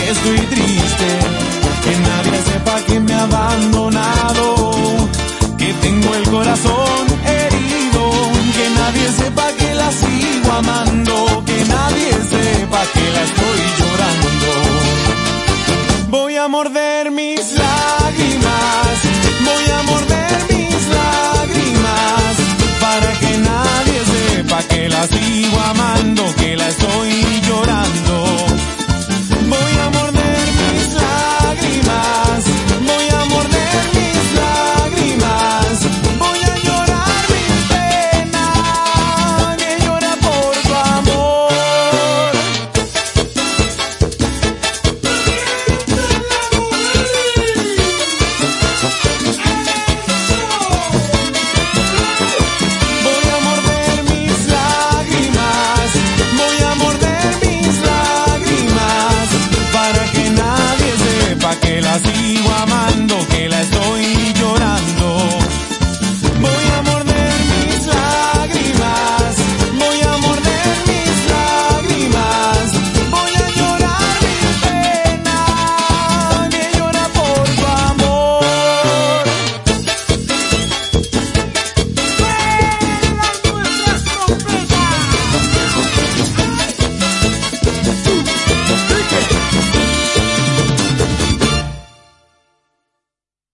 estoy triste, que nadie sepa que me ha abandonado, que tengo el corazón herido, que nadie sepa que la sigo amando, que nadie sepa que la estoy llorando. Voy a morder mis lágrimas